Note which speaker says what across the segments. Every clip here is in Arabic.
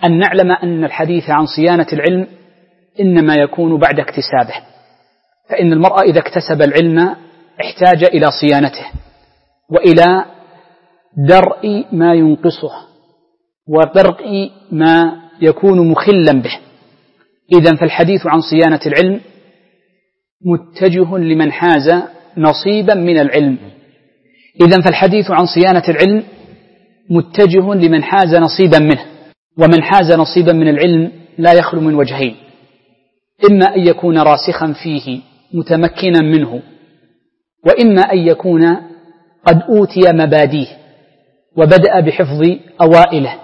Speaker 1: أن نعلم أن الحديث عن صيانة العلم إنما يكون بعد اكتسابه، فإن المرء إذا اكتسب العلم احتاج إلى صيانته وإلى درء ما ينقصه ودرء ما يكون مخلا به. إذن فالحديث عن صيانة العلم متجه لمن حاز نصيبا من العلم. إذن فالحديث عن صيانة العلم متجه لمن حاز نصيبا منه، ومن حاز نصيبا من العلم لا يخلو من وجهين: إما أن يكون راسخا فيه متمكنا منه، وإما أن يكون قد أوتي مباديه وبدأ بحفظ أوائله،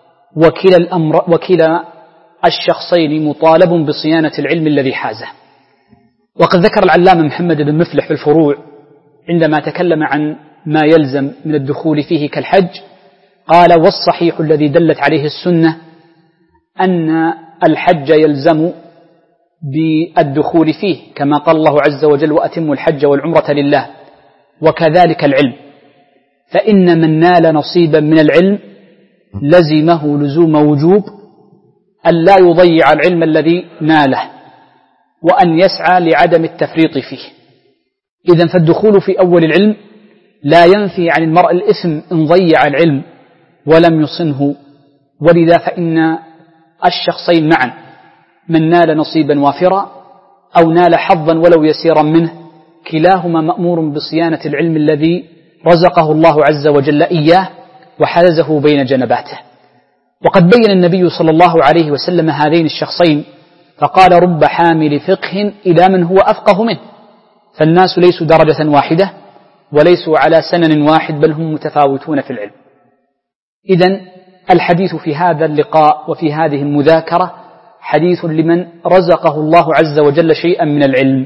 Speaker 1: وكلا الشخصين مطالب بصيانة العلم الذي حازه. وقد ذكر العلامة محمد بن مفلح في الفروع عندما تكلم عن ما يلزم من الدخول فيه كالحج، قال: والصحيح الذي دلت عليه السنة أن الحج يلزم بالدخول فيه، كما قال الله عز وجل: وأتموا الحج والعمرة لله. وكذلك العلم، فإن من نال نصيبا من العلم لزمه لزوم وجوب أن لا يضيع العلم الذي ناله، وأن يسعى لعدم التفريط فيه. إذن فالدخول في أول العلم لا ينفي عن المرء الإثم إن ضيع العلم ولم يصنه، ولذا فإن الشخصين معا، من نال نصيبا وافرا أو نال حظا ولو يسيرا منه، كلاهما مأمور بصيانة العلم الذي رزقه الله عز وجل إياه وحازه بين جنباته. وقد بين النبي صلى الله عليه وسلم هذين الشخصين فقال: رب حامل فقه إلى من هو أفقه منه، فالناس ليسوا درجة واحدة وليسوا على سنن واحد، بل هم متفاوتون في العلم. إذن الحديث في هذا اللقاء وفي هذه المذاكرة حديث لمن رزقه الله عز وجل شيئا من العلم،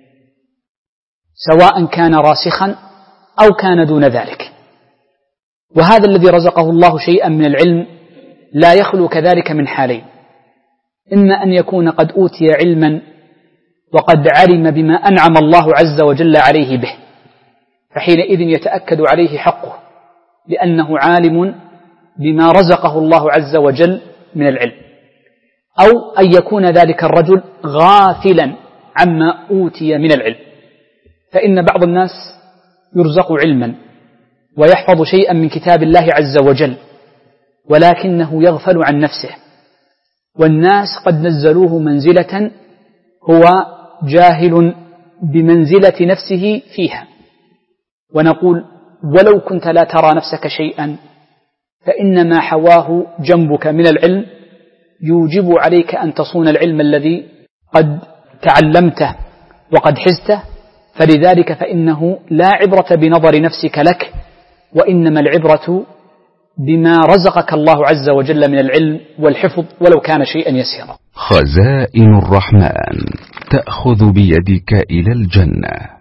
Speaker 1: سواء كان راسخا أو كان دون ذلك. وهذا الذي رزقه الله شيئا من العلم لا يخلو كذلك من حالين: إما أن يكون قد أوتي علما وقد علم بما أنعم الله عز وجل عليه به، فحينئذ يتأكد عليه حقه لأنه عالم بما رزقه الله عز وجل من العلم، أو أن يكون ذلك الرجل غافلا عما أوتي من العلم. فإن بعض الناس يرزق علما ويحفظ شيئا من كتاب الله عز وجل، ولكنه يغفل عن نفسه، والناس قد نزلوه منزلة هو جاهل بمنزلة نفسه فيها. ونقول: ولو كنت لا ترى نفسك شيئا فإن ما حواه جنبك من العلم يوجب عليك أن تصون العلم الذي قد تعلمته وقد حزته. فلذلك فإنه لا عبرة بنظر نفسك لك، وإنما العبرة بما رزقك الله عز وجل من العلم والحفظ ولو كان شيئا يسيرا.
Speaker 2: خزائن الرحمن تأخذ بيدك إلى الجنة.